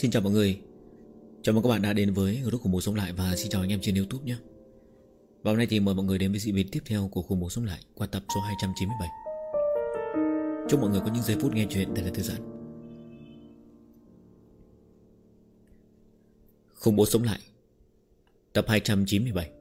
Xin chào mọi người. Chào mừng các bạn đã đến với group Khủng Bố Sống Lại. Và xin chào anh em trên YouTube nhé. Và hôm nay thì mời mọi người đến với diễn biến tiếp theo của Khủng Bố Sống Lại qua tập số 297. Chúc mọi người có những giây phút nghe chuyện thật là thư giãn. Khủng Bố Sống Lại tập 297.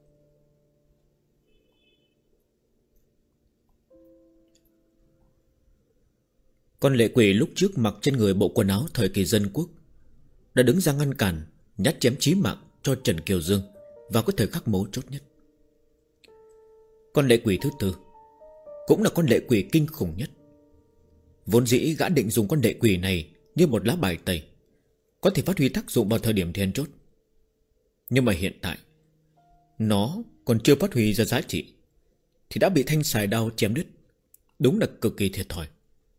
Con lệ quỷ lúc trước mặc trên người bộ quần áo thời kỳ dân quốc đã đứng ra ngăn cản, nhát chém chí mạng cho Trần Kiều Dương vào cái thời khắc mấu chốt nhất. Con lệ quỷ thứ tư cũng là con lệ quỷ kinh khủng nhất. Vốn dĩ gã định dùng con lệ quỷ này như một lá bài tẩy, có thể phát huy tác dụng vào thời điểm then chốt. Nhưng mà hiện tại nó còn chưa phát huy ra giá trị thì đã bị thanh xài đao chém đứt. Đúng là cực kỳ thiệt thòi.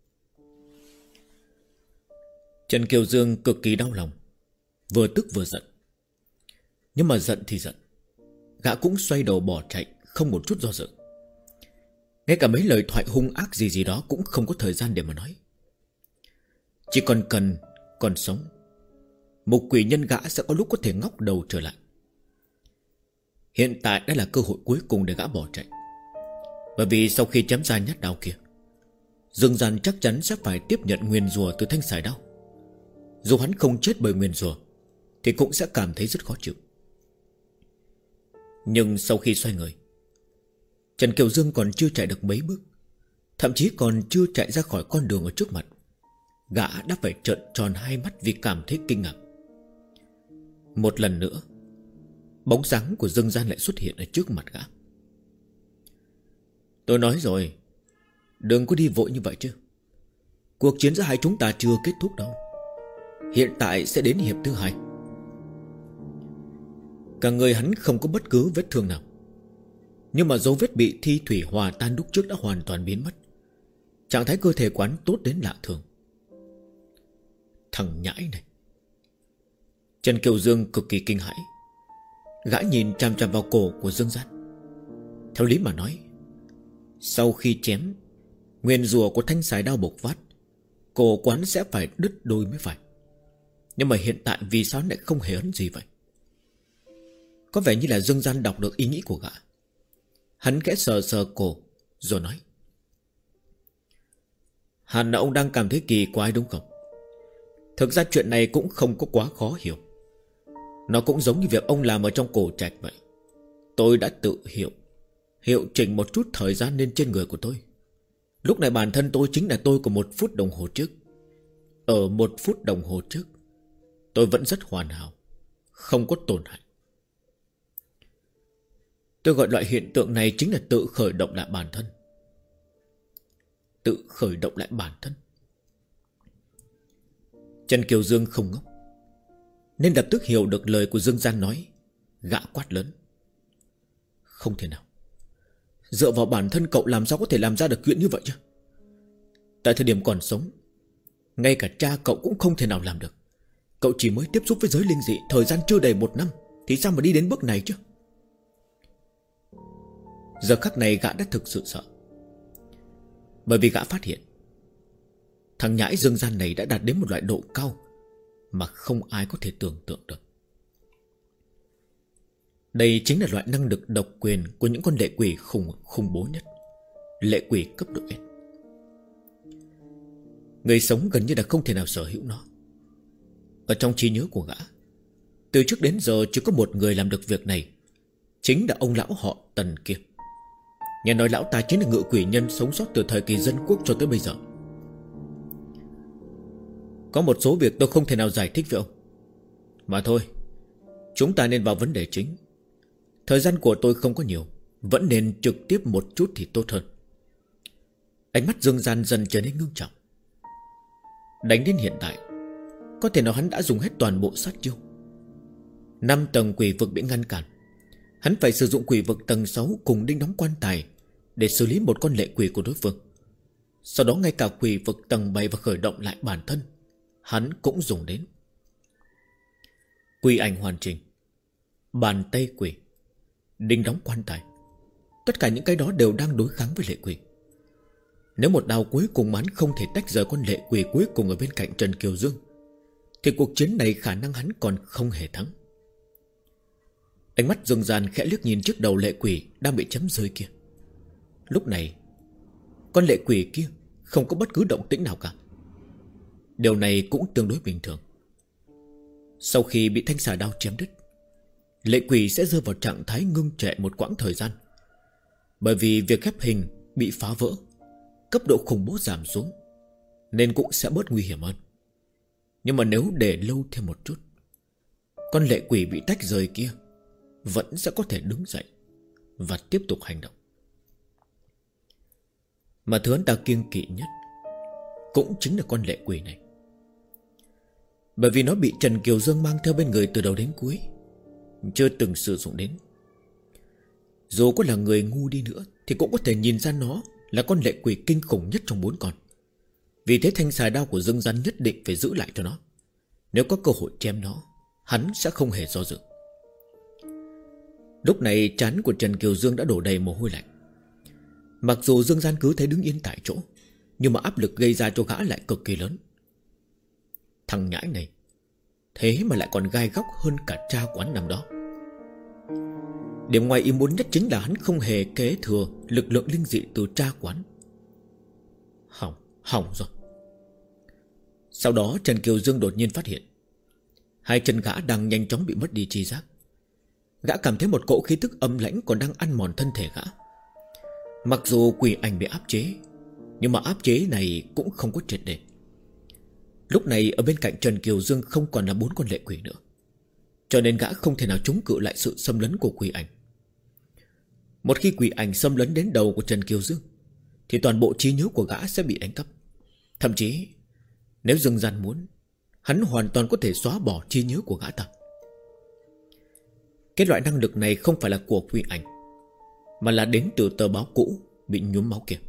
Trần Kiều Dương cực kỳ đau lòng, vừa tức vừa giận. Nhưng mà giận thì giận, gã cũng xoay đầu bỏ chạy, không một chút do dự. Ngay cả mấy lời thoại hung ác gì đó cũng không có thời gian để mà nói. Chỉ còn sống, một quỷ nhân gã sẽ có lúc có thể ngóc đầu trở lại. Hiện tại đã là cơ hội cuối cùng để gã bỏ chạy. Bởi vì sau khi chém ra nhát đao kia, Dương Gian chắc chắn sẽ phải tiếp nhận nguyền rủa từ thanh xài đao. Dù hắn không chết bởi nguyền rủa thì cũng sẽ cảm thấy rất khó chịu. Nhưng sau khi xoay người, Trần Kiều Dương còn chưa chạy được mấy bước, thậm chí còn chưa chạy ra khỏi con đường ở trước mặt, gã đã phải trợn tròn hai mắt vì cảm thấy kinh ngạc. Một lần nữa, bóng dáng của Dương Gian lại xuất hiện ở trước mặt gã. Tôi nói rồi, đừng có đi vội như vậy chứ. Cuộc chiến giữa hai chúng ta chưa kết thúc đâu. Hiện tại sẽ đến hiệp thứ hai. Cả người hắn không có bất cứ vết thương nào, nhưng mà dấu vết bị thi thủy hòa tan lúc trước đã hoàn toàn biến mất. Trạng thái cơ thể quán tốt đến lạ thường. Thằng nhãi này. Trần Kiều Dương cực kỳ kinh hãi. Gã nhìn chằm chằm vào cổ của Dương Gian. Theo lý mà nói, sau khi chém, nguyên rùa của thanh xài đao bộc phát, cổ quán sẽ phải đứt đôi mới phải. Nhưng mà hiện tại vì sao lại không hề ấn gì vậy? Có vẻ như là Dương Gian đọc được ý nghĩ của gã. Hắn khẽ sờ sờ cổ rồi nói: hẳn là ông đang cảm thấy kỳ quái đúng không? Thực ra chuyện này cũng không có quá khó hiểu. Nó cũng giống như việc ông làm ở trong cổ trạch vậy. Tôi đã tự hiệu chỉnh một chút thời gian lên trên người của tôi. Lúc này bản thân tôi chính là tôi của 1 phút đồng hồ trước. Ở 1 phút đồng hồ trước, tôi vẫn rất hoàn hảo, không có tổn hại. Tôi gọi loại hiện tượng này chính là tự khởi động lại bản thân. Tự khởi động lại bản thân. Trần Kiều Dương không ngốc, nên lập tức hiểu được lời của Dương Gian nói. Gã quát lớn: không thể nào. Dựa vào bản thân cậu làm sao có thể làm ra được chuyện như vậy chứ? Tại thời điểm còn sống, ngay cả cha cậu cũng không thể nào làm được. Cậu chỉ mới tiếp xúc với giới linh dị thời gian chưa đầy 1 năm, thì sao mà đi đến bước này chứ? Giờ khắc này gã đã thực sự sợ. Bởi vì gã phát hiện thằng nhãi Dương Gian này đã đạt đến một loại độ cao mà không ai có thể tưởng tượng được. Đây chính là loại năng lực độc quyền của những con lệ quỷ khủng bố nhất. Lệ quỷ cấp độ S. Người sống gần như là không thể nào sở hữu nó. Ở trong trí nhớ của gã, từ trước đến giờ chỉ có một người làm được việc này, chính là ông lão họ Tần kia. Nghe nói lão ta chính là ngự quỷ nhân sống sót từ thời kỳ dân quốc cho tới bây giờ. Có một số việc tôi không thể nào giải thích với ông. Mà thôi, chúng ta nên vào vấn đề chính. Thời gian của tôi không có nhiều, vẫn nên trực tiếp một chút thì tốt hơn. Ánh mắt Dương Gian dần trở nên ngưng trọng. Đánh đến hiện tại, có thể nói hắn đã dùng hết toàn bộ sát chiêu. 5 tầng quỷ vực bị ngăn cản. Hắn phải sử dụng quỷ vực tầng 6 cùng đinh đóng quan tài để xử lý một con lệ quỷ của đối phương. Sau đó ngay cả quỷ vực tầng 7 và khởi động lại bản thân hắn cũng dùng đến. Quỷ ảnh hoàn chỉnh, bàn tay quỷ, đinh đóng quan tài, tất cả những cái đó đều đang đối kháng với lệ quỷ. Nếu một đao cuối cùng hắn không thể tách rời con lệ quỷ cuối cùng ở bên cạnh Trần Kiều Dương, thì cuộc chiến này khả năng hắn còn không hề thắng. Ánh mắt Dương Gian khẽ liếc nhìn chiếc đầu lệ quỷ đang bị chém rơi kia. Lúc này con lệ quỷ kia không có bất cứ động tĩnh nào cả. Điều này cũng tương đối bình thường. Sau khi bị thanh xà đao chém đứt, lệ quỷ sẽ rơi vào trạng thái ngưng trệ một quãng thời gian. Bởi vì việc ghép hình bị phá vỡ, cấp độ khủng bố giảm xuống, nên cũng sẽ bớt nguy hiểm hơn. Nhưng mà nếu để lâu thêm một chút, con lệ quỷ bị tách rời kia vẫn sẽ có thể đứng dậy và tiếp tục hành động. Mà thứ hắn ta kiêng kỵ nhất cũng chính là con lệ quỷ này. Bởi vì nó bị Trần Kiều Dương mang theo bên người từ đầu đến cuối, chưa từng sử dụng đến. Dù có là người ngu đi nữa thì cũng có thể nhìn ra nó là con lệ quỷ kinh khủng nhất trong 4 con. Vì thế thanh xà đao của Dương Gian nhất định phải giữ lại cho nó. Nếu có cơ hội chém nó, hắn sẽ không hề do dự. Lúc này trán của Trần Kiều Dương đã đổ đầy mồ hôi lạnh. Mặc dù Dương Gian cứ thấy đứng yên tại chỗ, nhưng mà áp lực gây ra cho gã lại cực kỳ lớn. Thằng nhãi này thế mà lại còn gai góc hơn cả cha của hắn năm đó. Điểm ngoài ý muốn nhất chính là hắn không hề kế thừa lực lượng linh dị từ cha của hắn. Hỏng rồi. Sau đó Trần Kiều Dương đột nhiên phát hiện hai chân gã đang nhanh chóng bị mất đi tri giác. Gã cảm thấy một cỗ khí tức âm lãnh còn đang ăn mòn thân thể gã. Mặc dù quỷ ảnh bị áp chế, nhưng mà áp chế này cũng không có triệt để. Lúc này ở bên cạnh Trần Kiều Dương không còn là 4 con lệ quỷ nữa, cho nên gã không thể nào chống cự lại sự xâm lấn của quỷ ảnh. Một khi quỷ ảnh xâm lấn đến đầu của Trần Kiều Dương thì toàn bộ trí nhớ của gã sẽ bị đánh cắp. Thậm chí nếu Dương Gian muốn, hắn hoàn toàn có thể xóa bỏ trí nhớ của gã ta. Cái loại năng lực này không phải là của quỷ ảnh, mà là đến từ tờ báo cũ bị nhuốm máu kia.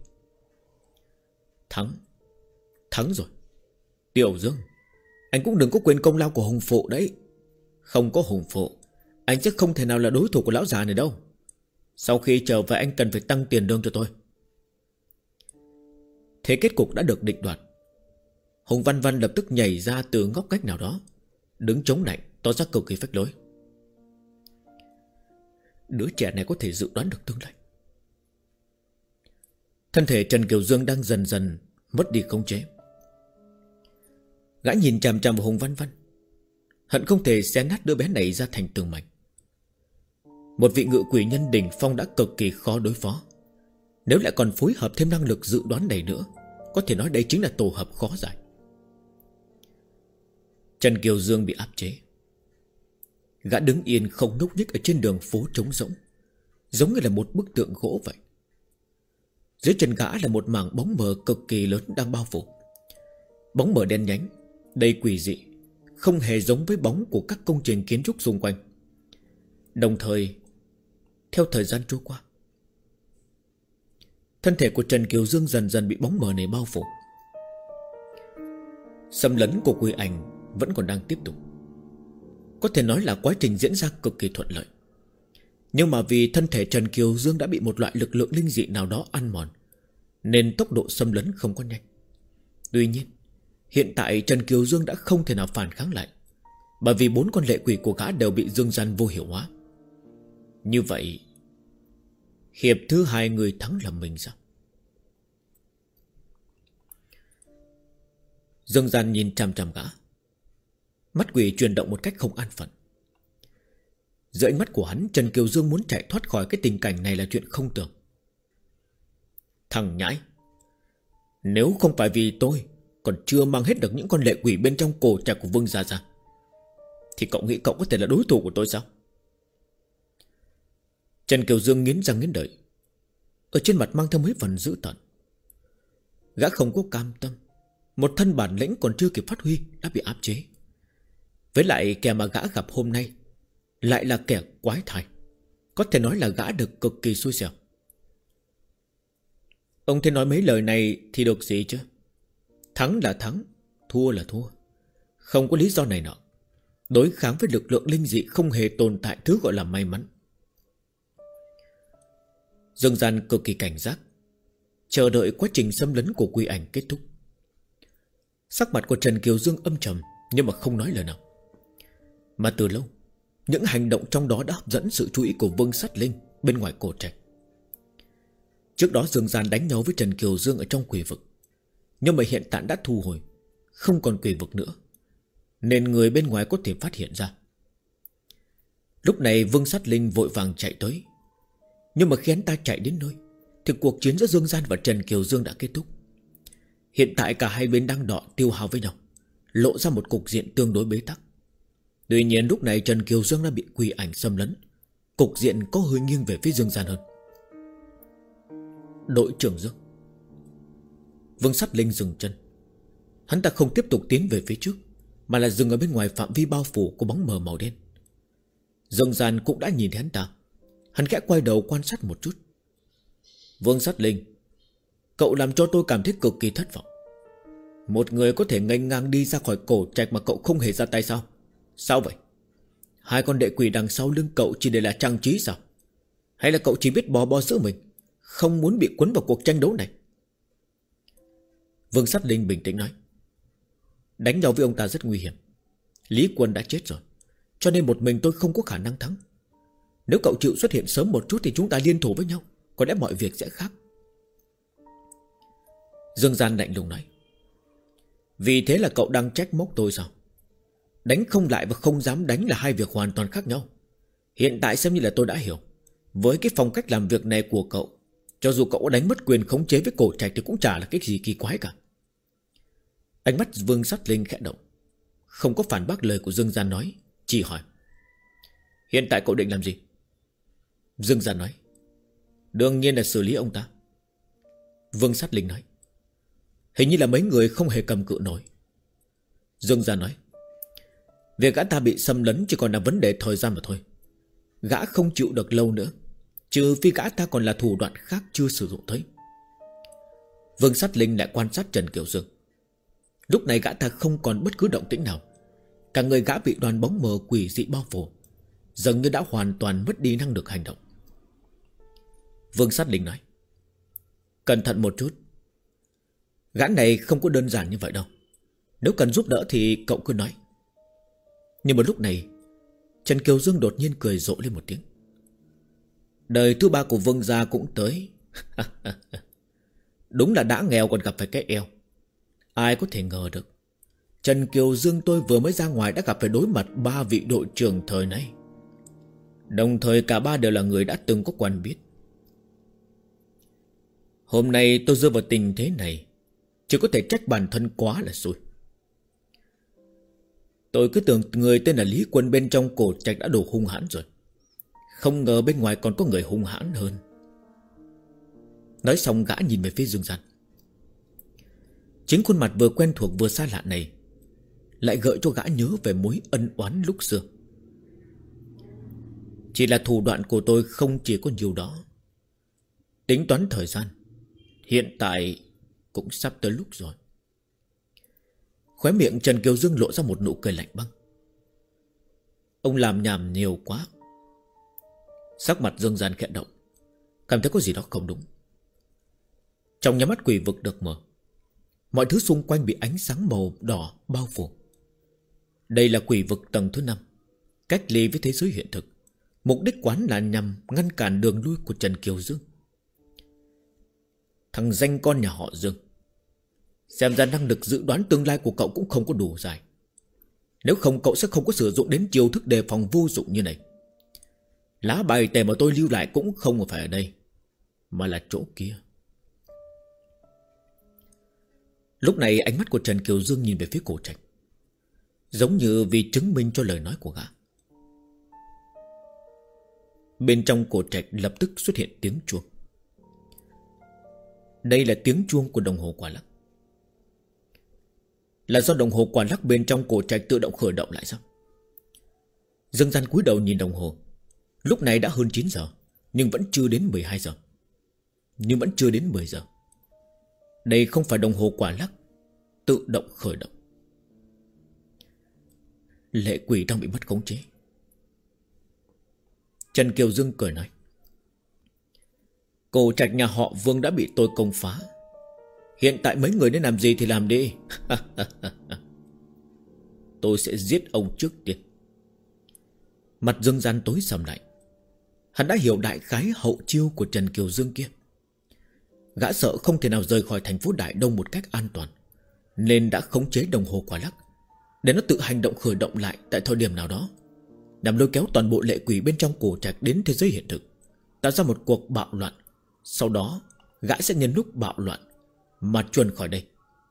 Thắng rồi. Tiểu Dương, anh cũng đừng có quên công lao của Hùng Phụ đấy. Không có Hùng Phụ, anh sẽ không thể nào là đối thủ của lão già này đâu. Sau khi trở về anh cần phải tăng tiền lương cho tôi. Thế kết cục đã được định đoạt. Hùng Văn Văn lập tức nhảy ra từ ngóc ngách nào đó, đứng chống nạnh, tỏ ra cực kỳ phách lối. Đứa trẻ này có thể dự đoán được tương lai. Thân thể Trần Kiều Dương đang dần dần mất đi khống chế. Gã nhìn chằm chằm vào Hùng Văn Văn, hận không thể xé nát đứa bé này ra thành từng mảnh. Một vị ngự quỷ nhân đỉnh phong đã cực kỳ khó đối phó, nếu lại còn phối hợp thêm năng lực dự đoán này nữa, có thể nói đây chính là tổ hợp khó giải. Trần Kiều Dương bị áp chế. Gã đứng yên không nhúc nhích ở trên đường phố trống rỗng, giống như là một bức tượng gỗ vậy. Dưới chân gã là một mảng bóng mờ cực kỳ lớn đang bao phủ. Bóng mờ đen nhánh, đầy quỷ dị, không hề giống với bóng của các công trình kiến trúc xung quanh. Đồng thời, theo thời gian trôi qua, thân thể của Trần Kiều Dương dần dần bị bóng mờ này bao phủ. Xâm lấn của quỷ ảnh vẫn còn đang tiếp tục. Có thể nói là quá trình diễn ra cực kỳ thuận lợi. Nhưng mà vì thân thể Trần Kiều Dương đã bị một loại lực lượng linh dị nào đó ăn mòn, nên tốc độ xâm lấn không có nhanh. Tuy nhiên, hiện tại Trần Kiều Dương đã không thể nào phản kháng lại, bởi vì 4 con lệ quỷ của gã đều bị Dương Gian vô hiệu hóa. Như vậy, hiệp thứ 2 người thắng là mình sao? Dương Gian nhìn chằm chằm gã, mắt quỷ chuyển động một cách không an phận. Dưới ánh mắt của hắn, Trần Kiều Dương muốn chạy thoát khỏi cái tình cảnh này là chuyện không tưởng. Thằng nhãi, nếu không phải vì tôi còn chưa mang hết được những con lệ quỷ bên trong cổ trạch của Vương Gia Gia, thì cậu nghĩ cậu có thể là đối thủ của tôi sao? Trần Kiều Dương nghiến răng nghiến lợi, ở trên mặt mang theo mấy phần dữ tợn. Gã không có cam tâm, một thân bản lĩnh còn chưa kịp phát huy đã bị áp chế. Với lại kẻ mà gã gặp hôm nay lại là kẻ quái thai, có thể nói là gã được cực kỳ xui xẻo. Ông thế nói mấy lời này thì được gì chứ? Thắng là thắng, thua là thua, không có lý do này nọ. Đối kháng với lực lượng linh dị không hề tồn tại thứ gọi là may mắn. Dương Gian cực kỳ cảnh giác, chờ đợi quá trình xâm lấn của quỷ ảnh kết thúc. Sắc mặt của Trần Kiều Dương âm trầm, nhưng mà không nói lời nào. Mà từ lâu, những hành động trong đó đã hấp dẫn sự chú ý của Vương Sát Linh bên ngoài cổ trạch. Trước đó Dương Gian đánh nhau với Trần Kiều Dương ở trong quỷ vực, nhưng mà hiện tại đã thu hồi, không còn quỷ vực nữa, nên người bên ngoài có thể phát hiện ra. Lúc này Vương Sát Linh vội vàng chạy tới, nhưng mà khi hắn ta chạy đến nơi thì cuộc chiến giữa Dương Gian và Trần Kiều Dương đã kết thúc. Hiện tại cả hai bên đang đọ tiêu hao với nhau, lộ ra một cục diện tương đối bế tắc. Tuy nhiên lúc này Trần Kiều Dương đã bị quỷ ảnh xâm lấn, cục diện có hơi nghiêng về phía Dương Gian hơn. Đội trưởng Dương. Vương Sát Linh dừng chân. Hắn ta không tiếp tục tiến về phía trước, mà là dừng ở bên ngoài phạm vi bao phủ của bóng mờ màu đen. Dương Gian cũng đã nhìn thấy hắn ta. Hắn khẽ quay đầu quan sát một chút. Vương Sát Linh, cậu làm cho tôi cảm thấy cực kỳ thất vọng. Một người có thể nghênh ngang đi ra khỏi cổ trạch mà cậu không hề ra tay sao? Sao vậy? Hai con đệ quỷ đằng sau lưng cậu chỉ để là trang trí sao? Hay là cậu chỉ biết bò bò giữa mình, không muốn bị cuốn vào cuộc tranh đấu này? Vương Sát Linh bình tĩnh nói. Đánh nhau với ông ta rất nguy hiểm. Lý Quân đã chết rồi, cho nên một mình tôi không có khả năng thắng. Nếu cậu chịu xuất hiện sớm một chút thì chúng ta liên thủ với nhau, có lẽ mọi việc sẽ khác. Dương Gian lạnh lùng nói. Vì thế là cậu đang trách móc tôi sao? Đánh không lại và không dám đánh là hai việc hoàn toàn khác nhau. Hiện tại xem như là tôi đã hiểu. Với cái phong cách làm việc này của cậu, cho dù cậu đánh mất quyền khống chế với cổ trạch thì cũng chả là cái gì kỳ quái cả. Ánh mắt Vương Sát Linh khẽ động, không có phản bác lời của Dương Gian nói, chỉ hỏi. Hiện tại cậu định làm gì? Dương Gian nói. Đương nhiên là xử lý ông ta. Vương Sát Linh nói. Hình như là mấy người không hề cầm cự nổi. Dương Gian nói. Việc gã ta bị xâm lấn chỉ còn là vấn đề thời gian mà thôi. Gã không chịu được lâu nữa, trừ phi gã ta còn là thủ đoạn khác chưa sử dụng tới. Vương Sát Linh lại quan sát Trần Kiều Dương. Lúc này gã ta không còn bất cứ động tĩnh nào. Cả người gã bị đoàn bóng mờ quỷ dị bao phủ, dường như đã hoàn toàn mất đi năng lực hành động. Vương Sát Linh nói. Cẩn thận một chút. Gã này không có đơn giản như vậy đâu. Nếu cần giúp đỡ thì cậu cứ nói. Nhưng mà lúc này Trần Kiều Dương đột nhiên cười rộ lên một tiếng. Đời thứ ba của Vương gia cũng tới. Đúng là đã nghèo còn gặp phải cái eo. Ai có thể ngờ được Trần Kiều Dương tôi vừa mới ra ngoài đã gặp phải đối mặt ba vị đội trưởng thời nay. Đồng thời cả ba đều là người đã từng có quen biết. Hôm nay tôi rơi vào tình thế này, chỉ có thể trách bản thân quá là xui. Tôi cứ tưởng người tên là Lý Quân bên trong cổ trạch đã đủ hung hãn rồi, không ngờ bên ngoài còn có người hung hãn hơn. Nói xong gã nhìn về phía Dương Gian. Chính khuôn mặt vừa quen thuộc vừa xa lạ này lại gợi cho gã nhớ về mối ân oán lúc xưa. Chỉ là thủ đoạn của tôi không chỉ có nhiều đó. Tính toán thời gian, hiện tại cũng sắp tới lúc rồi. Khóe miệng Trần Kiều Dương lộ ra một nụ cười lạnh băng. Ông làm nhảm nhiều quá. Sắc mặt Dương Gian khẽ động, cảm thấy có gì đó không đúng. Trong nhà mắt quỷ vực được mở, mọi thứ xung quanh bị ánh sáng màu đỏ bao phủ. Đây là quỷ vực tầng thứ 5, cách ly với thế giới hiện thực. Mục đích quán là nhằm ngăn cản đường lui của Trần Kiều Dương. Thằng danh con nhà họ Dương, xem ra năng lực dự đoán tương lai của cậu cũng không có đủ dài. Nếu không cậu sẽ không có sử dụng đến chiêu thức đề phòng vô dụng như này. Lá bài tẩy mà tôi lưu lại cũng không phải ở đây, mà là chỗ kia. Lúc này ánh mắt của Trần Kiều Dương nhìn về phía cổ trạch, giống như vì chứng minh cho lời nói của gã. Bên trong cổ trạch lập tức xuất hiện tiếng chuông. Đây là tiếng chuông của đồng hồ quả lắc. Là do đồng hồ quả lắc bên trong cổ trạch tự động khởi động lại sao? Dương Gian cúi đầu nhìn đồng hồ. Lúc này đã hơn 9 giờ, nhưng vẫn chưa đến 12 giờ. Nhưng vẫn chưa đến 10 giờ. Đây không phải đồng hồ quả lắc tự động khởi động. Lệ quỷ đang bị mất khống chế. Trần Kiều Dương cười nói. Cổ trạch nhà họ Vương đã bị tôi công phá. Hiện tại mấy người nên làm gì thì làm đi. tôi sẽ giết ông trước tiên. Mặt Dương Gian tối sầm lại. Hắn đã hiểu đại khái hậu chiêu của Trần Kiều Dương kia. Gã sợ không thể nào rời khỏi thành phố Đại Đông một cách an toàn, nên đã khống chế đồng hồ quả lắc để nó tự hành động khởi động lại tại thời điểm nào đó, nhằm lôi kéo toàn bộ lệ quỷ bên trong cổ trạch đến thế giới hiện thực, tạo ra một cuộc bạo loạn. Sau đó gã sẽ nhân lúc bạo loạn mà chuồn khỏi đây.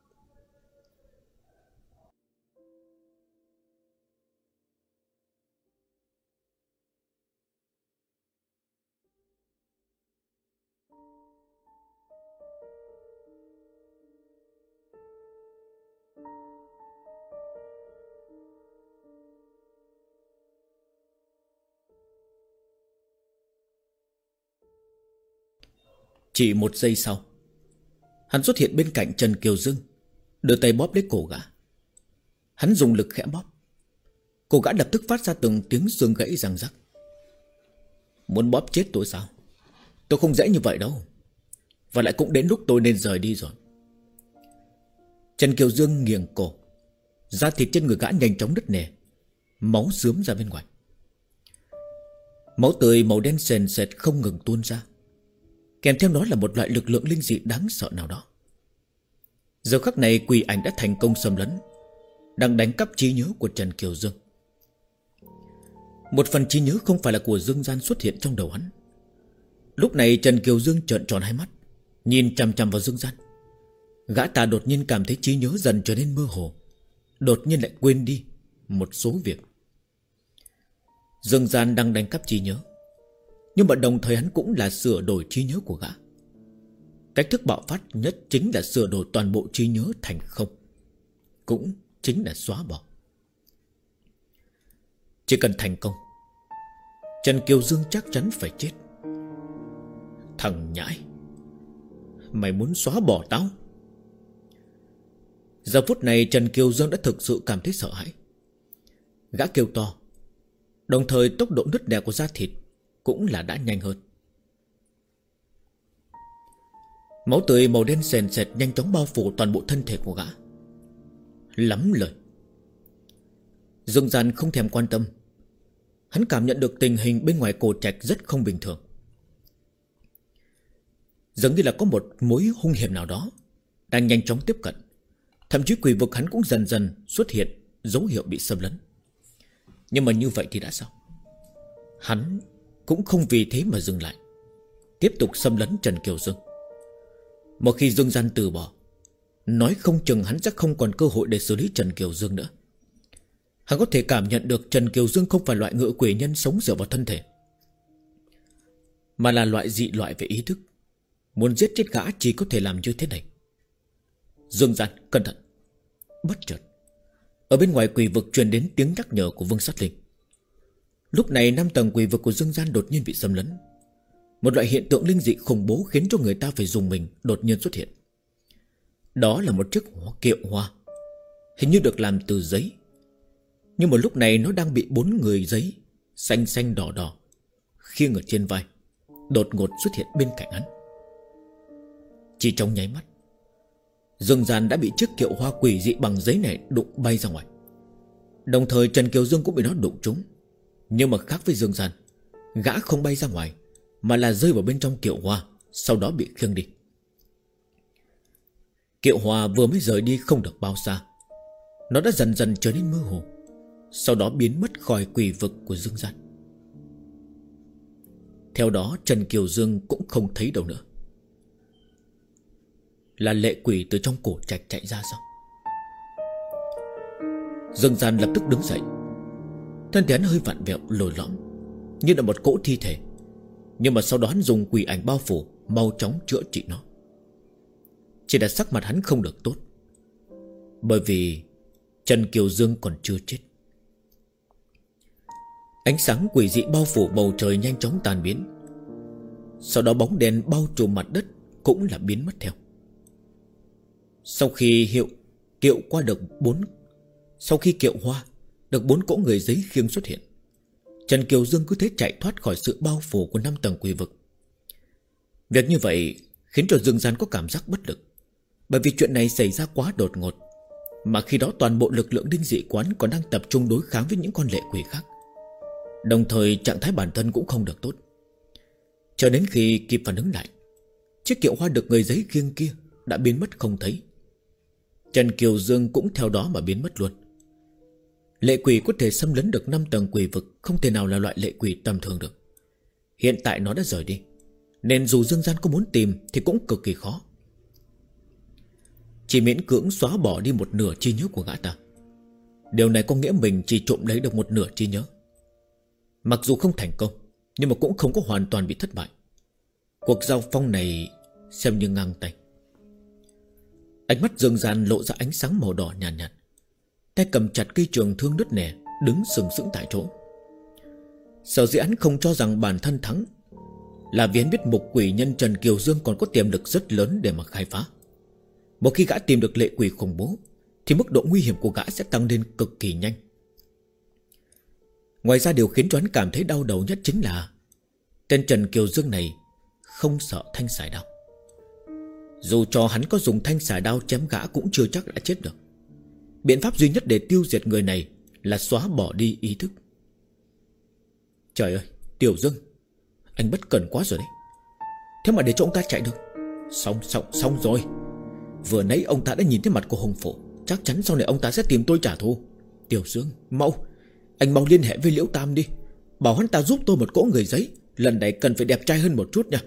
Chỉ một giây sau, hắn xuất hiện bên cạnh Trần Kiều Dương, đưa tay bóp lấy cổ gã. Hắn dùng lực khẽ bóp, cổ gã lập tức phát ra từng tiếng xương gãy răng rắc. Muốn bóp chết tôi sao? Tôi không dễ như vậy đâu. Và lại cũng đến lúc tôi nên rời đi rồi. Trần Kiều Dương nghiêng cổ, da thịt trên người gã nhanh chóng nứt nẻ, máu xướm ra bên ngoài. Máu tươi màu đen sền sệt không ngừng tuôn ra, kèm theo đó là một loại lực lượng linh dị đáng sợ nào đó. Giờ khắc này quỷ ảnh đã thành công xâm lấn, đang đánh cắp trí nhớ của Trần Kiều Dương. Một phần trí nhớ không phải là của Dương Gian xuất hiện trong đầu hắn. Lúc này Trần Kiều Dương trợn tròn hai mắt, nhìn chằm chằm vào Dương Gian. Gã ta đột nhiên cảm thấy trí nhớ dần trở nên mơ hồ, đột nhiên lại quên đi một số việc. Dương Gian đang đánh cắp trí nhớ, nhưng mà đồng thời hắn cũng là sửa đổi trí nhớ của gã. Cách thức bạo phát nhất chính là sửa đổi toàn bộ trí nhớ thành không, cũng chính là xóa bỏ. Chỉ cần thành công, Trần Kiều Dương chắc chắn phải chết. Thằng nhãi, mày muốn xóa bỏ tao? Giờ phút này Trần Kiều Dương đã thực sự cảm thấy sợ hãi. Gã kêu to, đồng thời tốc độ nứt nẻ của da thịt cũng là đã nhanh hơn. Máu tươi màu đen sền sệt nhanh chóng bao phủ toàn bộ thân thể của gã. Lắm lời. Dương Gian không thèm quan tâm. Hắn cảm nhận được tình hình bên ngoài cổ trạch rất không bình thường. Giống như là có một mối hung hiểm nào đó đang nhanh chóng tiếp cận. Thậm chí quỷ vực hắn cũng dần dần xuất hiện dấu hiệu bị xâm lấn. Nhưng mà như vậy thì đã sao? Hắn cũng không vì thế mà dừng lại, tiếp tục xâm lấn Trần Kiều Dương. Một khi Dương Gian từ bỏ, nói không chừng hắn sẽ không còn cơ hội để xử lý Trần Kiều Dương nữa. Hắn có thể cảm nhận được Trần Kiều Dương không phải loại ngựa quỷ nhân sống dựa vào thân thể, mà là loại dị loại về ý thức. Muốn giết chết gã chỉ có thể làm như thế này. Dương Gian, cẩn thận. Bất chợt, ở bên ngoài quỷ vực truyền đến tiếng nhắc nhở của Vương Sát Linh. Lúc này 5 tầng quỷ vực của Dương Gian đột nhiên bị xâm lấn. Một loại hiện tượng linh dị khủng bố khiến cho người ta phải dùng mình đột nhiên xuất hiện. Đó là một chiếc kiệu hoa, hình như được làm từ giấy. Nhưng mà lúc này nó đang bị 4 người giấy xanh xanh đỏ đỏ khiêng ở trên vai, đột ngột xuất hiện bên cạnh hắn. Chỉ trong nháy mắt, Dương Gian đã bị chiếc kiệu hoa quỷ dị bằng giấy này đụng bay ra ngoài. Đồng thời Trần Kiều Dương cũng bị nó đụng trúng. Nhưng mà khác với Dương Gian, gã không bay ra ngoài, mà là rơi vào bên trong kiệu hoa, sau đó bị khiêng đi. Kiệu hoa vừa mới rời đi không được bao xa, nó đã dần dần trở nên mơ hồ, sau đó biến mất khỏi quỷ vực của Dương Gian. Theo đó Trần Kiều Dương cũng không thấy đâu nữa. Là lệ quỷ từ trong cổ trạch chạy ra sao? Dương Gian lập tức đứng dậy. Thân thể hắn hơi vặn vẹo lồi lõm, như là một cỗ thi thể. Nhưng mà sau đó hắn dùng quỷ ảnh bao phủ, mau chóng chữa trị nó. Chỉ là sắc mặt hắn không được tốt, bởi vì Trần Kiều Dương còn chưa chết. Ánh sáng quỷ dị bao phủ bầu trời nhanh chóng tan biến. Sau đó bóng đen bao trùm mặt đất cũng là biến mất theo. Sau khi kiệu hoa được 4 cỗ người giấy khiêng xuất hiện, Trần Kiều Dương cứ thế chạy thoát khỏi sự bao phủ của 5 tầng quỷ vực. Việc như vậy khiến cho Dương Gian có cảm giác bất lực, bởi vì chuyện này xảy ra quá đột ngột. Mà khi đó toàn bộ lực lượng linh dị quán còn đang tập trung đối kháng với những con lệ quỷ khác. Đồng thời trạng thái bản thân cũng không được tốt. Cho đến khi kịp phản ứng lại, chiếc kiệu hoa được người giấy khiêng kia đã biến mất không thấy. Trần Kiều Dương cũng theo đó mà biến mất luôn. Lệ quỷ có thể xâm lấn được 5 tầng quỷ vực, không thể nào là loại lệ quỷ tầm thường được. Hiện tại nó đã rời đi, nên dù Dương Gian có muốn tìm thì cũng cực kỳ khó. Chỉ miễn cưỡng xóa bỏ đi một nửa trí nhớ của gã ta. Điều này có nghĩa mình chỉ trộm lấy được một nửa trí nhớ. Mặc dù không thành công, nhưng mà cũng không có hoàn toàn bị thất bại. Cuộc giao phong này xem như ngang tay. Ánh mắt Dương Gian lộ ra ánh sáng màu đỏ nhàn nhạt, tay cầm chặt cây trường thương đứt nẻ, đứng sừng sững tại chỗ. Sở dĩ hắn không cho rằng bản thân thắng là vì hắn biết mục quỷ nhân Trần Kiều Dương còn có tiềm lực rất lớn để mà khai phá. Một khi gã tìm được lệ quỷ khủng bố thì mức độ nguy hiểm của gã sẽ tăng lên cực kỳ nhanh. Ngoài ra điều khiến cho hắn cảm thấy đau đầu nhất chính là tên Trần Kiều Dương này không sợ thanh xài đao. Dù cho hắn có dùng thanh xài đao chém gã cũng chưa chắc đã chết được. Biện pháp duy nhất để tiêu diệt người này là xóa bỏ đi ý thức. Trời ơi, Tiểu Dương, anh bất cẩn quá rồi đấy. Thế mà để cho ông ta chạy được. Xong rồi. Vừa nãy ông ta đã nhìn thấy mặt của Hùng Phổ, chắc chắn sau này ông ta sẽ tìm tôi trả thù. Tiểu Dương, anh mau liên hệ với Liễu Tam đi, bảo hắn ta giúp tôi một cỗ người giấy. Lần này cần phải đẹp trai hơn một chút nha.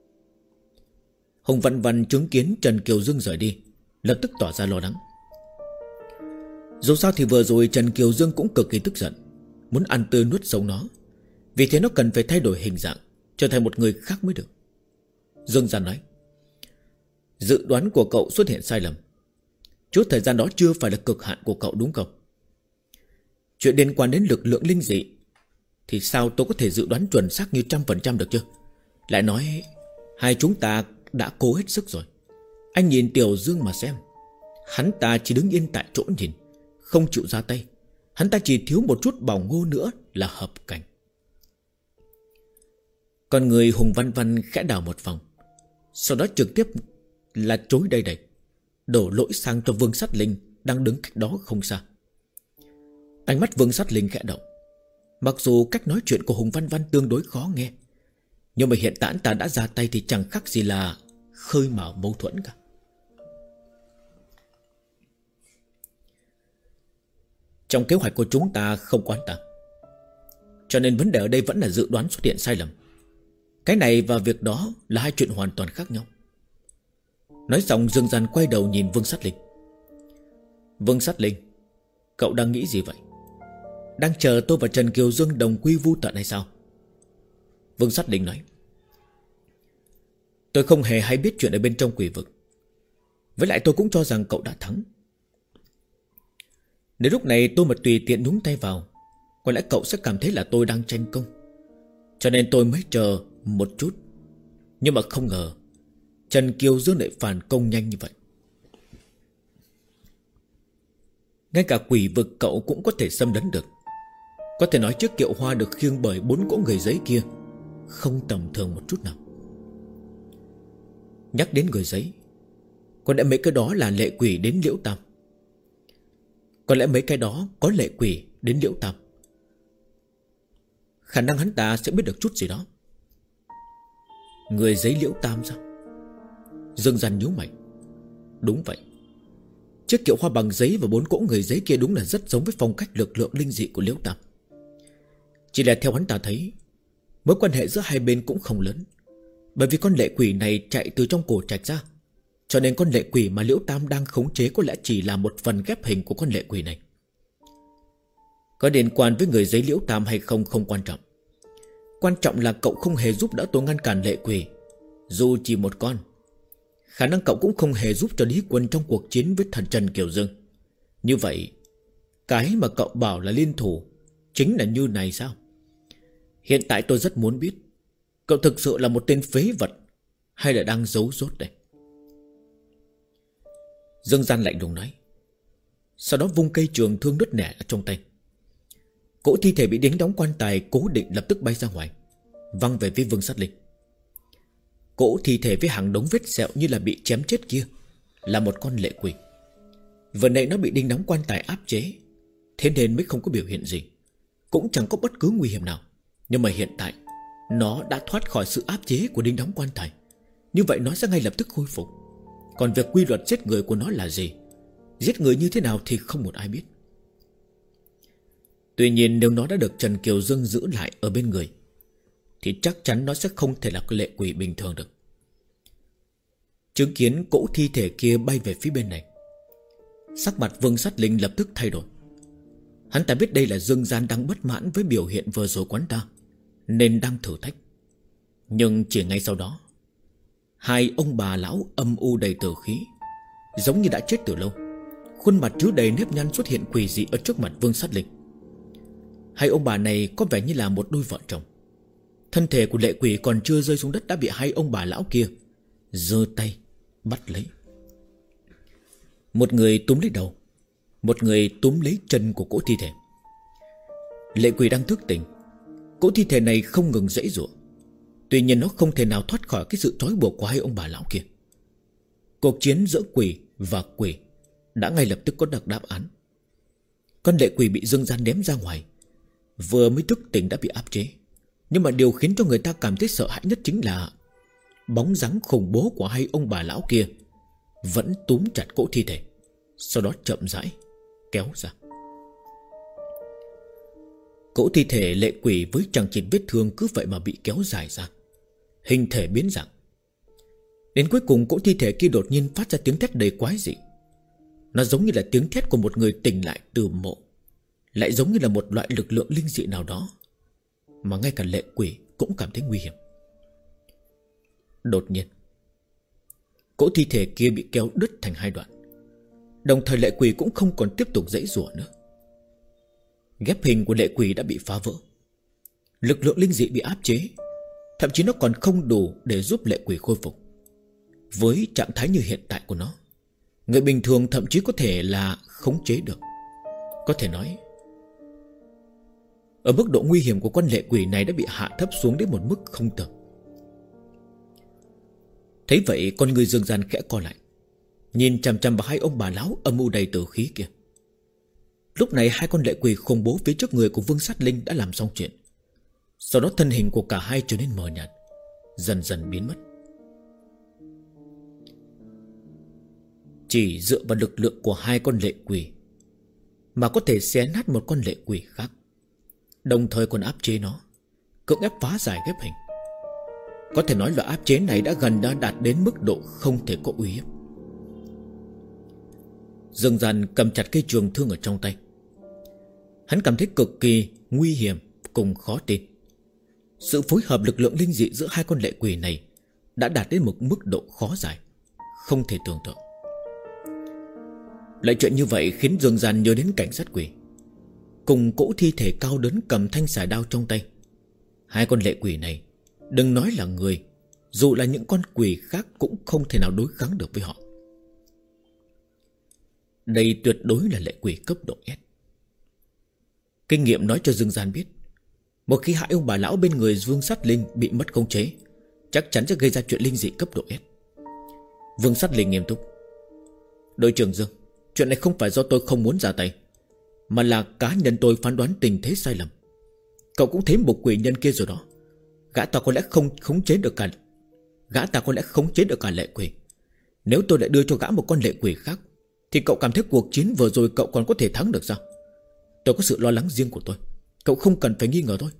Hùng Văn Văn chứng kiến Trần Kiều Dương rời đi, lập tức tỏ ra lo lắng. Dù sao thì vừa rồi Trần Kiều Dương cũng cực kỳ tức giận, muốn ăn tươi nuốt sống nó. Vì thế nó cần phải thay đổi hình dạng, trở thành một người khác mới được. Dương Gian nói: dự đoán của cậu xuất hiện sai lầm. Chút thời gian đó chưa phải là cực hạn của cậu đúng không? Chuyện liên quan đến lực lượng linh dị thì sao tôi có thể dự đoán chuẩn xác như 100% được chứ? Lại nói hai chúng ta đã cố hết sức rồi. Anh nhìn Tiểu Dương mà xem, hắn ta chỉ đứng yên tại chỗ nhìn, không chịu ra tay. Hắn ta chỉ thiếu một chút bảo ngô nữa là hợp cảnh. Còn người Hùng Văn Văn khẽ đảo một vòng, sau đó trực tiếp là chối đầy đầy, đổ lỗi sang cho Vương Sát Linh đang đứng cách đó không xa. Ánh mắt Vương Sát Linh khẽ động. Mặc dù cách nói chuyện của Hùng Văn Văn tương đối khó nghe, nhưng mà hiện tại ta đã ra tay thì chẳng khác gì là khơi mào mâu thuẫn cả. Trong kế hoạch của chúng ta không quan tâm, cho nên vấn đề ở đây vẫn là dự đoán xuất hiện sai lầm. Cái này và việc đó là hai chuyện hoàn toàn khác nhau. Nói xong Dương Gian quay đầu nhìn Vương Sát Linh. Vương Sát Linh, cậu đang nghĩ gì vậy? Đang chờ tôi và Trần Kiều Dương đồng quy vu tận hay sao? Vương Sát Linh nói: tôi không hề hay biết chuyện ở bên trong quỷ vực. Với lại tôi cũng cho rằng cậu đã thắng. Nếu lúc này tôi mà tùy tiện nhúng tay vào, có lẽ cậu sẽ cảm thấy là tôi đang tranh công. Cho nên tôi mới chờ một chút. Nhưng mà không ngờ Trần Kiều Dương lại phản công nhanh như vậy. Ngay cả quỷ vực cậu cũng có thể xâm lấn được. Có thể nói chiếc kiệu hoa được khiêng bởi 4 cỗ người giấy kia không tầm thường một chút nào. Nhắc đến người giấy, có lẽ mấy cái đó là lệ quỷ đến Liễu Tam. Có lẽ mấy cái đó có lệ quỷ đến Liễu Tam. Khả năng hắn ta sẽ biết được chút gì đó. Người giấy Liễu Tam sao? Dương Gian nhíu mày. Đúng vậy. Chiếc kiệu hoa bằng giấy và 4 cỗ người giấy kia đúng là rất giống với phong cách lực lượng linh dị của Liễu Tam. Chỉ là theo hắn ta thấy, mối quan hệ giữa hai bên cũng không lớn. Bởi vì con lệ quỷ này chạy từ trong cổ trạch ra, cho nên con lệ quỷ mà Liễu Tam đang khống chế có lẽ chỉ là một phần ghép hình của con lệ quỷ này. Có liên quan với người giấy Liễu Tam hay không không quan trọng. Quan trọng là cậu không hề giúp đỡ tôi ngăn cản lệ quỷ, dù chỉ một con. Khả năng cậu cũng không hề giúp cho Lý Quân trong cuộc chiến với thần Trần Kiều Dương. Như vậy, cái mà cậu bảo là liên thủ chính là như này sao? Hiện tại tôi rất muốn biết, cậu thực sự là một tên phế vật hay là đang giấu rốt đây? Dương Gian lạnh lùng nói. Sau đó vung cây trường thương đứt nẻ ở trong tay. Cỗ thi thể bị đánh đóng quan tài cố định lập tức bay ra ngoài, văng về phía Vương Sát Linh. Cỗ thi thể với hàng đống vết sẹo như là bị chém chết kia là một con lệ quỷ. Vừa nãy nó bị đinh đóng quan tài áp chế, thế nên mới không có biểu hiện gì, cũng chẳng có bất cứ nguy hiểm nào. Nhưng mà hiện tại nó đã thoát khỏi sự áp chế của đinh đóng quan tài, như vậy nó sẽ ngay lập tức khôi phục. Còn việc quy luật giết người của nó là gì, giết người như thế nào thì không một ai biết. Tuy nhiên nếu nó đã được Trần Kiều Dương giữ lại ở bên người thì chắc chắn nó sẽ không thể là lệ quỷ bình thường được. Chứng kiến cỗ thi thể kia bay về phía bên này, sắc mặt Vương Sát Linh lập tức thay đổi. Hắn ta biết đây là Dương Gian đang bất mãn với biểu hiện vừa rồi quán ta, nên đang thử thách. Nhưng chỉ ngay sau đó, hai ông bà lão âm u đầy tử khí, giống như đã chết từ lâu, khuôn mặt chứa đầy nếp nhăn xuất hiện quỷ dị ở trước mặt Vương Sát Linh. Hai ông bà này có vẻ như là một đôi vợ chồng. Thân thể của lệ quỷ còn chưa rơi xuống đất đã bị hai ông bà lão kia giơ tay bắt lấy. Một người túm lấy đầu, một người túm lấy chân của cỗ thi thể. Lệ quỷ đang thức tỉnh. Cỗ thi thể này không ngừng giãy giụa. Tuy nhiên nó không thể nào thoát khỏi cái sự trói buộc của hai ông bà lão kia. Cuộc chiến giữa quỷ và quỷ đã ngay lập tức có được đáp án. Con lệ quỷ bị Dương Gian ném ra ngoài, vừa mới thức tỉnh đã bị áp chế. Nhưng mà điều khiến cho người ta cảm thấy sợ hãi nhất chính là bóng dáng khủng bố của hai ông bà lão kia vẫn túm chặt cỗ thi thể, sau đó chậm rãi kéo ra. Cỗ thi thể lệ quỷ với chằng chịt vết thương cứ vậy mà bị kéo dài ra, hình thể biến dạng. Đến cuối cùng cỗ thi thể kia đột nhiên phát ra tiếng thét đầy quái dị. Nó giống như là tiếng thét của một người tỉnh lại từ mộ, lại giống như là một loại lực lượng linh dị nào đó mà ngay cả lệ quỷ cũng cảm thấy nguy hiểm. Đột nhiên cỗ thi thể kia bị kéo đứt thành hai đoạn, đồng thời lệ quỷ cũng không còn tiếp tục giãy giụa nữa. Ghép hình của lệ quỷ đã bị phá vỡ, lực lượng linh dị bị áp chế, thậm chí nó còn không đủ để giúp lệ quỷ khôi phục. Với trạng thái như hiện tại của nó, người bình thường thậm chí có thể là khống chế được. Có thể nói ở mức độ nguy hiểm của con lệ quỷ này đã bị hạ thấp xuống đến một mức không tưởng. Thấy vậy con người Dương Gian khẽ co lại, nhìn chằm chằm vào hai ông bà lão âm u đầy tử khí kia. Lúc này hai con lệ quỷ khủng bố phía trước người của Vương Sát Linh đã làm xong chuyện. Sau đó thân hình của cả hai trở nên mờ nhạt, dần dần biến mất. Chỉ dựa vào lực lượng của hai con lệ quỷ mà có thể xé nát một con lệ quỷ khác, đồng thời còn áp chế nó, cưỡng ép phá giải ghép hình. Có thể nói loại áp chế này đã gần đã đạt đến mức độ không thể có uy hiếp. Dương Gian cầm chặt cây trường thương ở trong tay. Hắn cảm thấy cực kỳ nguy hiểm cùng khó tin. Sự phối hợp lực lượng linh dị giữa hai con lệ quỷ này đã đạt đến một mức độ khó giải, không thể tưởng tượng. Lại chuyện như vậy khiến Dương Gian nhớ đến cảnh sát quỷ, cùng cỗ thi thể cao lớn cầm thanh xài đao trong tay. Hai con lệ quỷ này, đừng nói là người, dù là những con quỷ khác cũng không thể nào đối kháng được với họ. Đây tuyệt đối là lệ quỷ cấp độ S. Kinh nghiệm nói cho Dương Gian biết, một khi hai ông bà lão bên người Vương Sát Linh bị mất khống chế, chắc chắn sẽ gây ra chuyện linh dị cấp độ S. Vương Sát Linh nghiêm túc: đội trưởng Dương, chuyện này không phải do tôi không muốn ra tay, mà là cá nhân tôi phán đoán tình thế sai lầm. Cậu cũng thấy một quỷ nhân kia rồi đó. Gã ta có lẽ không khống chế được cả lệ quỷ. Nếu tôi lại đưa cho gã một con lệ quỷ khác, thì cậu cảm thấy cuộc chiến vừa rồi cậu còn có thể thắng được sao? Tôi có sự lo lắng riêng của tôi, cậu không cần phải nghi ngờ tôi.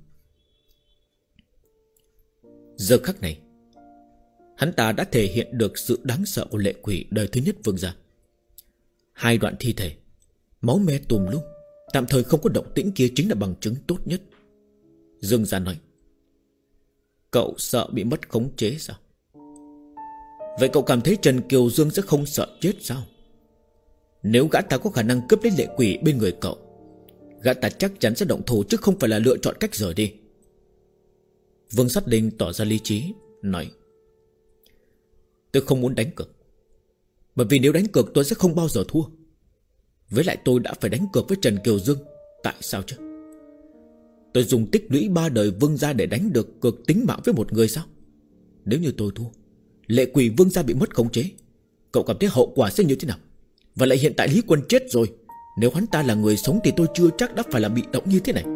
Giờ khắc này, hắn ta đã thể hiện được sự đáng sợ của lệ quỷ đời thứ nhất Vương gia. Hai đoạn thi thể, máu me tùm lum, tạm thời không có động tĩnh kia chính là bằng chứng tốt nhất. Dương Gia nói: cậu sợ bị mất khống chế sao? Vậy cậu cảm thấy Trần Kiều Dương sẽ không sợ chết sao? Nếu gã ta có khả năng cướp lấy lệ quỷ bên người cậu, gã ta chắc chắn sẽ động thủ, chứ không phải là lựa chọn cách rời đi. Vương Sát Linh tỏ ra lý trí, nói: tôi không muốn đánh cược, bởi vì nếu đánh cược tôi sẽ không bao giờ thua. Với lại tôi đã phải đánh cược với Trần Kiều Dương, tại sao chứ? Tôi dùng tích lũy 3 đời Vương gia để đánh được cược tính mạng với một người sao? Nếu như tôi thua, lệ quỷ Vương gia bị mất khống chế, cậu cảm thấy hậu quả sẽ như thế nào? Và lại hiện tại Lý Quân chết rồi, nếu hắn ta là người sống thì tôi chưa chắc đã phải là bị động như thế này.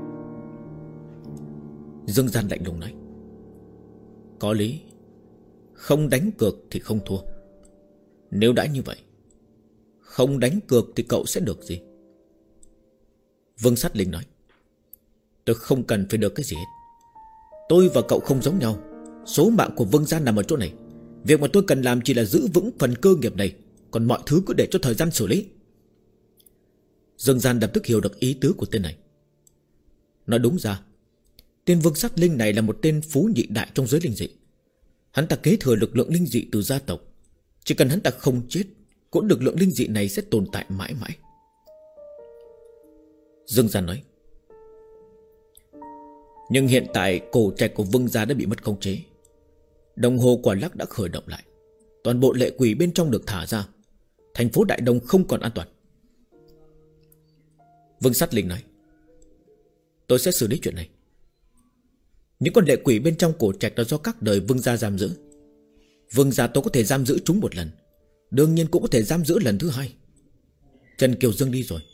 Dương Gian lạnh lùng nói: có lý. Không đánh cược thì không thua. Nếu đã như vậy, không đánh cược thì cậu sẽ được gì? Vương Sát Linh nói: tôi không cần phải được cái gì hết. Tôi và cậu không giống nhau. Số mạng của Vương gia nằm ở chỗ này. Việc mà tôi cần làm chỉ là giữ vững phần cơ nghiệp này, còn mọi thứ cứ để cho thời gian xử lý. Dương Gian lập tức hiểu được ý tứ của tên này. Nói đúng ra, tên Vương Sát Linh này là một tên phú nhị đại trong giới linh dị. Hắn ta kế thừa lực lượng linh dị từ gia tộc. Chỉ cần hắn ta không chết, cỗ lực lượng linh dị này sẽ tồn tại mãi mãi. Dương Gian nói: nhưng hiện tại cổ trạch của Vương gia đã bị mất khống chế. Đồng hồ quả lắc đã khởi động lại. Toàn bộ lệ quỷ bên trong được thả ra. Thành phố Đại Đông không còn an toàn. Vương Sát Linh nói: tôi sẽ xử lý chuyện này. Những con lệ quỷ bên trong cổ trạch là do các đời Vương gia giam giữ. Vương gia tôi có thể giam giữ chúng một lần, đương nhiên cũng có thể giam giữ lần thứ hai. Trần Kiều Dương đi rồi,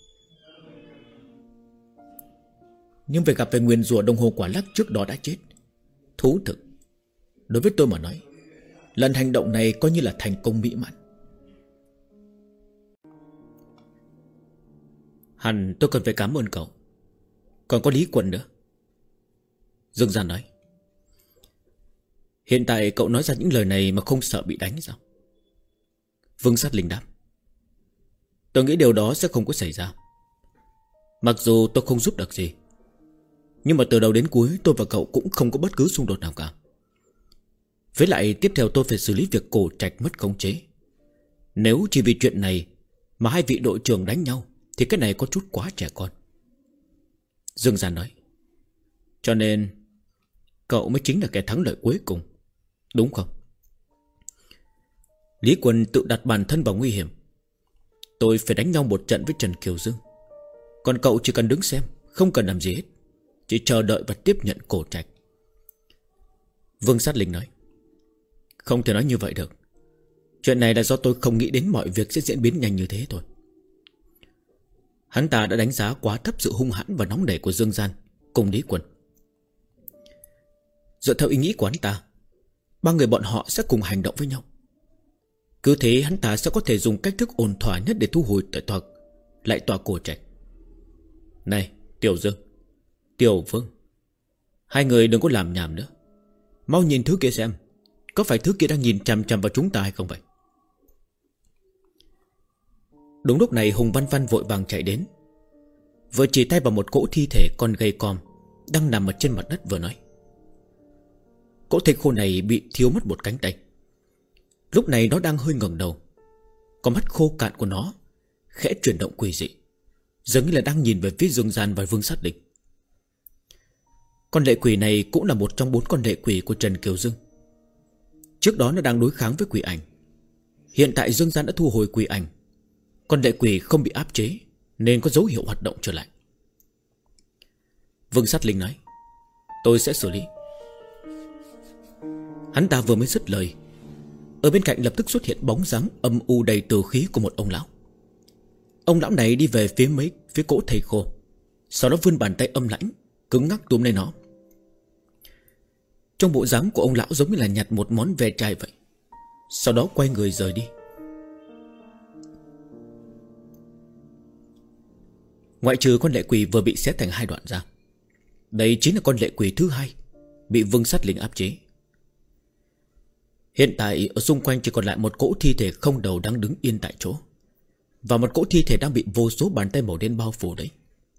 nhưng việc gặp phải nguyền rủa đồng hồ quả lắc trước đó đã chết. Thú thực, đối với tôi mà nói, lần hành động này coi như là thành công mỹ mãn. Hẳn tôi cần phải cảm ơn cậu. Còn có Lý Quân nữa. Dương Gian nói: hiện tại cậu nói ra những lời này mà không sợ bị đánh sao? Vương Sát Linh đáp: tôi nghĩ điều đó sẽ không có xảy ra. Mặc dù tôi không giúp được gì, nhưng mà từ đầu đến cuối tôi và cậu cũng không có bất cứ xung đột nào cả. Với lại tiếp theo tôi phải xử lý việc cổ trạch mất khống chế. Nếu chỉ vì chuyện này mà hai vị đội trưởng đánh nhau thì cái này có chút quá trẻ con. Dương Gian nói: cho nên cậu mới chính là kẻ thắng lợi cuối cùng, đúng không? Lý Quân tự đặt bản thân vào nguy hiểm. Tôi phải đánh nhau một trận với Trần Kiều Dương, còn cậu chỉ cần đứng xem, không cần làm gì hết, chỉ chờ đợi và tiếp nhận cổ trạch. Vương Sát Linh nói: không thể nói như vậy được. Chuyện này là do tôi không nghĩ đến mọi việc sẽ diễn biến nhanh như thế thôi. Hắn ta đã đánh giá quá thấp sự hung hãn và nóng nảy của Dương Gian cùng Lý Quân. Dựa theo ý nghĩ của hắn ta, ba người bọn họ sẽ cùng hành động với nhau. Cứ thế hắn ta sẽ có thể dùng cách thức ổn thỏa nhất để thu hồi lại tòa cổ trạch. Này Tiểu Dương, Tiểu Vương, hai người đừng có làm nhảm nữa. Mau nhìn thứ kia xem, có phải thứ kia đang nhìn chằm chằm vào chúng ta hay không vậy? Đúng lúc này Hùng Văn Văn vội vàng chạy đến, vừa chỉ tay vào một cỗ thi thể con gầy còm đang nằm ở trên mặt đất vừa nói: cỗ thây khô này bị thiếu mất một cánh tay. Lúc này nó đang hơi ngẩng đầu, con mắt khô cạn của nó khẽ chuyển động quỷ dị, dường như là đang nhìn về phía Dương Gian và Vương Sát Linh. Con lệ quỷ này cũng là một trong 4 con lệ quỷ của Trần Kiều Dương. Trước đó nó đang đối kháng với quỷ ảnh. Hiện tại Dương Gian đã thu hồi quỷ ảnh, con lệ quỷ không bị áp chế nên có dấu hiệu hoạt động trở lại. Vương Sát Linh nói: tôi sẽ xử lý. Hắn ta vừa mới dứt lời, ở bên cạnh lập tức xuất hiện bóng dáng âm u đầy tử khí của một ông lão. Ông lão này đi về phía cỗ thây khô, sau đó vươn bàn tay âm lãnh cứng ngắc túm lấy nó. Trong bộ dáng của ông lão giống như là nhặt một món ve chai vậy, sau đó quay người rời đi. Ngoại trừ con lệ quỷ vừa bị xé thành 2 đoạn ra, đây chính là con lệ quỷ thứ 2 bị Vương Sát Linh áp chế. Hiện tại ở xung quanh chỉ còn lại một cỗ thi thể không đầu đang đứng yên tại chỗ, và một cỗ thi thể đang bị vô số bàn tay màu đen bao phủ đấy.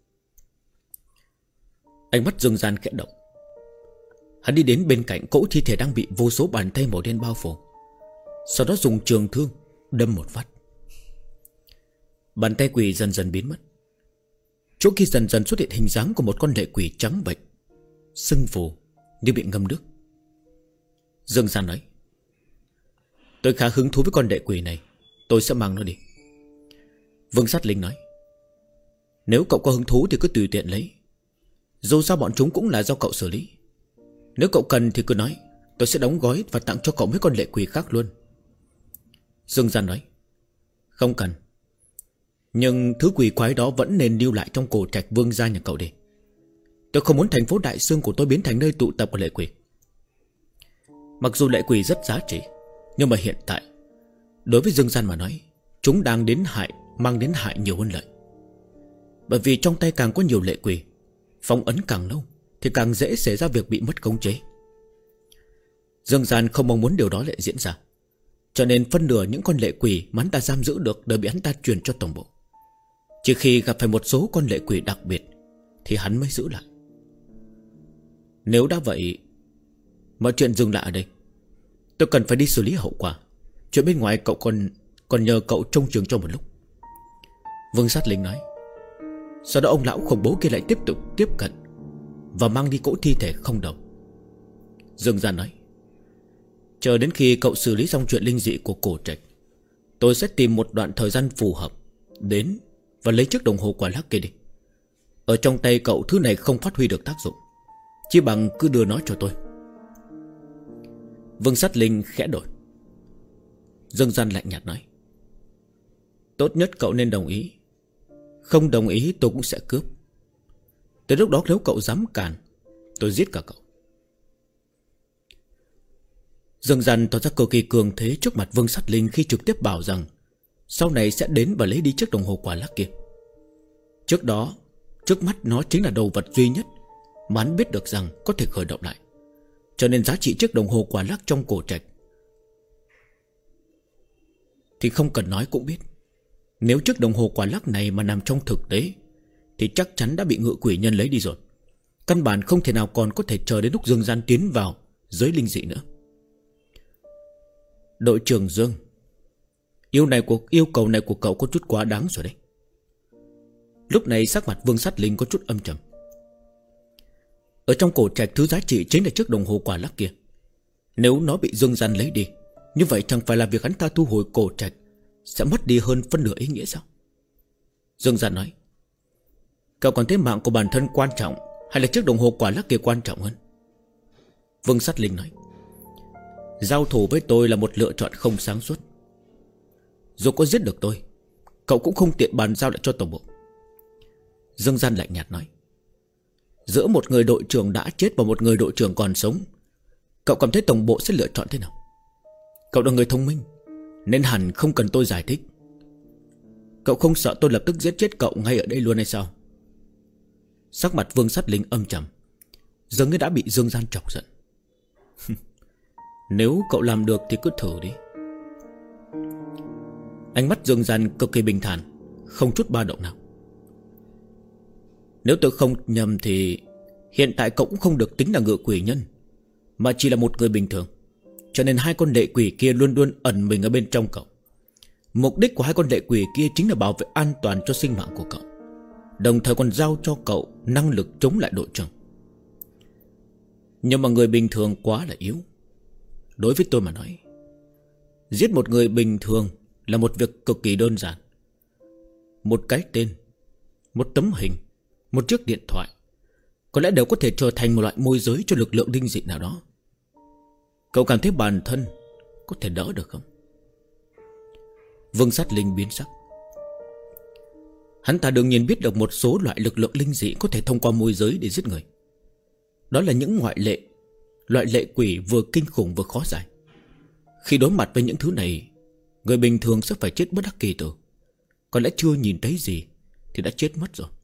Ánh mắt Dương Gian khẽ động. Hắn đi đến bên cạnh cỗ thi thể đang bị vô số bàn tay màu đen bao phủ, sau đó dùng trường thương đâm một phát. Bàn tay quỷ dần dần biến mất. Chỗ kia dần dần xuất hiện hình dáng của một con lệ quỷ trắng bệch, sưng phù như bị ngâm nước. Dương Gian nói: tôi khá hứng thú với con lệ quỷ này, tôi sẽ mang nó đi. Vương Sát Linh nói: nếu cậu có hứng thú thì cứ tùy tiện lấy, dù sao bọn chúng cũng là do cậu xử lý. Nếu cậu cần thì cứ nói, tôi sẽ đóng gói và tặng cho cậu mấy con lệ quỷ khác luôn. Dương Gian nói: không cần, Nhưng thứ quỷ quái đó vẫn nên lưu lại trong cổ trạch Vương gia nhà cậu đi. Tôi không muốn thành phố Đại Sương của tôi biến thành nơi tụ tập của lệ quỷ. Mặc dù lệ quỷ rất giá trị, nhưng mà hiện tại đối với Dương Gian mà nói, chúng đang mang đến hại nhiều hơn lợi. Bởi vì trong tay càng có nhiều lệ quỷ, phong ấn càng lâu thì càng dễ xảy ra việc bị mất khống chế. Dương Gian không mong muốn điều đó lại diễn ra, cho nên phân nửa những con lệ quỷ mà hắn ta giam giữ được đều bị hắn ta truyền cho tổng bộ. Chỉ khi gặp phải một số con lệ quỷ đặc biệt thì hắn mới giữ lại. Nếu đã vậy, mọi chuyện dừng lại ở đây. Tôi cần phải đi xử lý hậu quả. Chuyện bên ngoài cậu còn nhờ cậu trông chừng cho một lúc. Vương Sát Linh nói. Sau đó ông lão khủng bố kia lại tiếp tục tiếp cận và mang đi cỗ thi thể không đầu. Dương Gian nói. Chờ đến khi cậu xử lý xong chuyện linh dị của cổ trạch, tôi sẽ tìm một đoạn thời gian phù hợp đến và lấy chiếc đồng hồ quả lắc kia đi. Ở trong tay cậu thứ này không phát huy được tác dụng, chỉ bằng cứ đưa nó cho tôi. Vương Sát Linh khẽ đổi. Dương Gian lạnh nhạt nói. Tốt nhất cậu nên đồng ý. Không đồng ý tôi cũng sẽ cướp. Tới lúc đó nếu cậu dám cản, tôi giết cả cậu. Dương Gian tỏ ra cực kỳ cường thế trước mặt Vương Sát Linh khi trực tiếp bảo rằng sau này sẽ đến và lấy đi chiếc đồng hồ quả lắc kia. Trước đó, trước mắt nó chính là đồ vật duy nhất mà hắn biết được rằng có thể khởi động lại. Cho nên giá trị chiếc đồng hồ quả lắc trong cổ trạch thì không cần nói cũng biết. Nếu chiếc đồng hồ quả lắc này mà nằm trong thực tế thì chắc chắn đã bị ngự quỷ nhân lấy đi rồi. Căn bản không thể nào còn có thể chờ đến lúc Dương Gian tiến vào giới linh dị nữa. Đội trưởng Dương, yêu cầu này của cậu có chút quá đáng rồi đấy. Lúc này sắc mặt Vương Sát Linh có chút âm trầm. Ở trong cổ trạch thứ giá trị chính là chiếc đồng hồ quả lắc kia. Nếu nó bị Dương Gian lấy đi, như vậy chẳng phải là việc hắn ta thu hồi cổ trạch sẽ mất đi hơn phân nửa ý nghĩa sao? Dương Gian nói. Cậu còn thấy mạng của bản thân quan trọng hay là chiếc đồng hồ quả lắc kia quan trọng hơn? Vương Sát Linh nói. Giao thủ với tôi là một lựa chọn không sáng suốt. Dù có giết được tôi, cậu cũng không tiện bàn giao lại cho tổng bộ. Dương Gian lạnh nhạt nói. Giữa một người đội trưởng đã chết và một người đội trưởng còn sống, cậu cảm thấy tổng bộ sẽ lựa chọn thế nào? Cậu là người thông minh nên hẳn không cần tôi giải thích. Cậu không sợ tôi lập tức giết chết cậu ngay ở đây luôn hay sao? Sắc mặt Vương Sát Linh âm trầm, dường như đã bị Dương Gian chọc giận. Nếu cậu làm được thì cứ thử đi. Ánh mắt Dương Gian cực kỳ bình thản, không chút ba động nào. Nếu tôi không nhầm thì hiện tại cậu cũng không được tính là ngự quỷ nhân, mà chỉ là một người bình thường. Cho nên hai con lệ quỷ kia luôn luôn ẩn mình ở bên trong cậu. Mục đích của hai con lệ quỷ kia chính là bảo vệ an toàn cho sinh mạng của cậu, đồng thời còn giao cho cậu năng lực chống lại đội trưởng. Nhưng mà người bình thường quá là yếu. Đối với tôi mà nói, giết một người bình thường là một việc cực kỳ đơn giản. Một cái tên, một tấm hình, một chiếc điện thoại có lẽ đều có thể trở thành một loại môi giới cho lực lượng linh dị nào đó. Cậu cảm thấy bản thân có thể đỡ được không? Vương Sát Linh biến sắc. Hắn ta đương nhiên biết được một số loại lực lượng linh dị có thể thông qua môi giới để giết người. Đó là những ngoại lệ, loại lệ quỷ vừa kinh khủng vừa khó giải. Khi đối mặt với những thứ này, người bình thường sẽ phải chết bất đắc kỳ tử. Có lẽ chưa nhìn thấy gì thì đã chết mất rồi.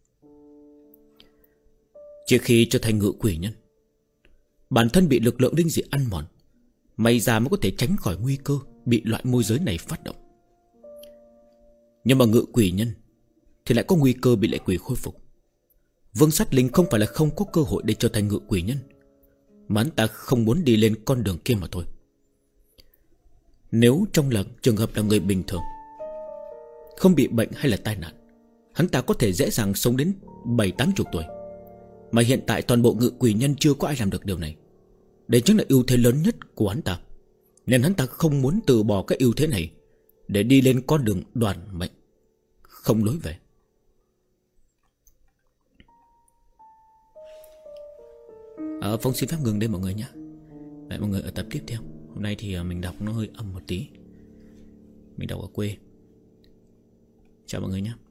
Chỉ khi trở thành ngự quỷ nhân, bản thân bị lực lượng linh dị ăn mòn, may ra mới có thể tránh khỏi nguy cơ bị loại môi giới này phát động. Nhưng mà ngự quỷ nhân thì lại có nguy cơ bị lệ quỷ khôi phục. Vương Sát Linh không phải là không có cơ hội để trở thành ngự quỷ nhân, mà hắn ta không muốn đi lên con đường kia mà thôi. Nếu trong trường hợp là người bình thường, không bị bệnh hay là tai nạn, hắn ta có thể dễ dàng sống đến 70-80 tuổi. Mà hiện tại toàn bộ ngự quỷ nhân chưa có ai làm được điều này. Đây chính là ưu thế lớn nhất của hắn ta. Nên hắn ta không muốn từ bỏ cái ưu thế này để đi lên con đường đoàn mệnh, không lối về. Phong xin phép ngừng đây mọi người nhé. Vậy mọi người ở tập tiếp theo. Hôm nay thì mình đọc nó hơi âm một tí. Mình đọc ở quê. Chào mọi người nhé.